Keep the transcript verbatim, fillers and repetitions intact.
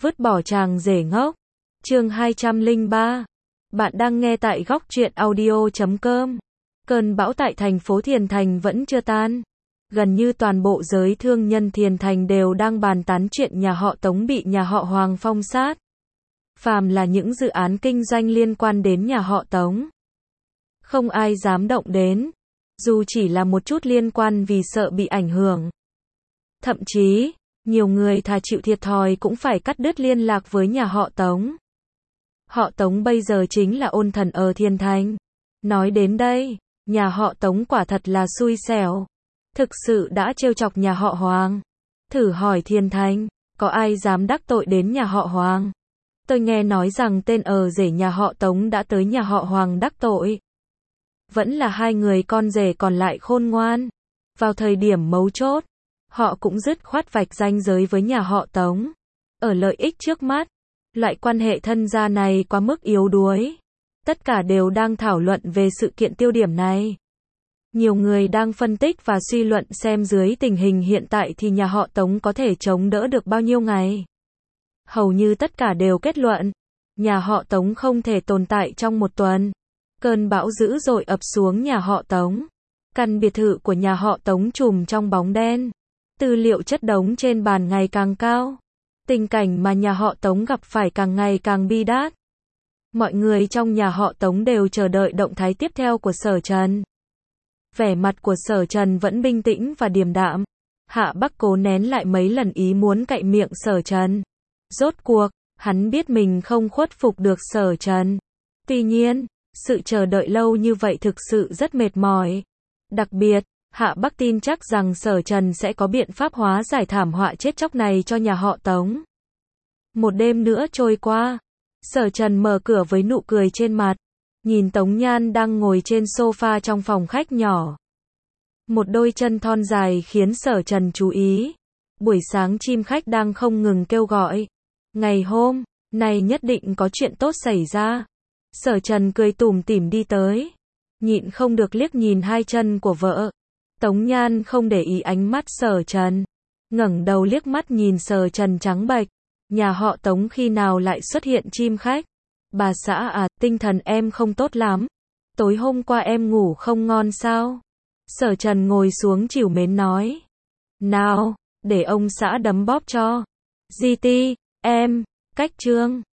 Vứt bỏ chàng rể ngốc. Chương hai trăm lẻ ba. Bạn đang nghe tại góc truyện audio chấm com. Cơn bão tại thành phố Thiền Thành vẫn chưa tan. Gần như toàn bộ giới thương nhân Thiền Thành đều đang bàn tán chuyện nhà họ Tống bị nhà họ Hoàng phong sát. Phàm là những dự án kinh doanh liên quan đến nhà họ Tống, không ai dám động đến, dù chỉ là một chút liên quan vì sợ bị ảnh hưởng. Thậm chí, nhiều người thà chịu thiệt thòi cũng phải cắt đứt liên lạc với nhà họ Tống. Họ Tống bây giờ chính là ôn thần ở Thiền Thành. Nói đến đây, nhà họ Tống quả thật là xui xẻo. Thực sự đã trêu chọc nhà họ Hoàng. Thử hỏi Thiền Thành, có ai dám đắc tội đến nhà họ Hoàng? Tôi nghe nói rằng tên ở rể nhà họ Tống đã tới nhà họ Hoàng đắc tội. Vẫn là hai người con rể còn lại khôn ngoan. Vào thời điểm mấu chốt, họ cũng dứt khoát vạch ranh giới với nhà họ Tống. Ở lợi ích trước mắt, loại quan hệ thân gia này quá mức yếu đuối. Tất cả đều đang thảo luận về sự kiện tiêu điểm này. Nhiều người đang phân tích và suy luận xem dưới tình hình hiện tại thì nhà họ Tống có thể chống đỡ được bao nhiêu ngày. Hầu như tất cả đều kết luận, nhà họ Tống không thể tồn tại trong một tuần. Cơn bão dữ dội ập xuống nhà họ Tống. Căn biệt thự của nhà họ Tống trùm trong bóng đen. Tư liệu chất đống trên bàn ngày càng cao. Tình cảnh mà nhà họ Tống gặp phải càng ngày càng bi đát. Mọi người trong nhà họ Tống đều chờ đợi động thái tiếp theo của Sở Trần. Vẻ mặt của Sở Trần vẫn bình tĩnh và điềm đạm. Hạ Bắc cố nén lại mấy lần ý muốn cạy miệng Sở Trần. Rốt cuộc, hắn biết mình không khuất phục được Sở Trần. Tuy nhiên, sự chờ đợi lâu như vậy thực sự rất mệt mỏi. Đặc biệt, Hạ Bắc tin chắc rằng Sở Trần sẽ có biện pháp hóa giải thảm họa chết chóc này cho nhà họ Tống. Một đêm nữa trôi qua, Sở Trần mở cửa với nụ cười trên mặt, nhìn Tống Nhan đang ngồi trên sofa trong phòng khách nhỏ. Một đôi chân thon dài khiến Sở Trần chú ý. Buổi sáng chim khách đang không ngừng kêu gọi. Ngày hôm nay nhất định có chuyện tốt xảy ra. Sở Trần cười tủm tỉm đi tới, nhịn không được liếc nhìn hai chân của vợ. Tống Nhan không để ý ánh mắt Sở Trần, ngẩng đầu liếc mắt nhìn Sở Trần trắng bệch. Nhà họ Tống khi nào lại xuất hiện chim khách? Bà xã à, tinh thần em không tốt lắm. Tối hôm qua em ngủ không ngon sao? Sở Trần ngồi xuống trìu mến nói. Nào, để ông xã đấm bóp cho. giê tê, em, cách chương.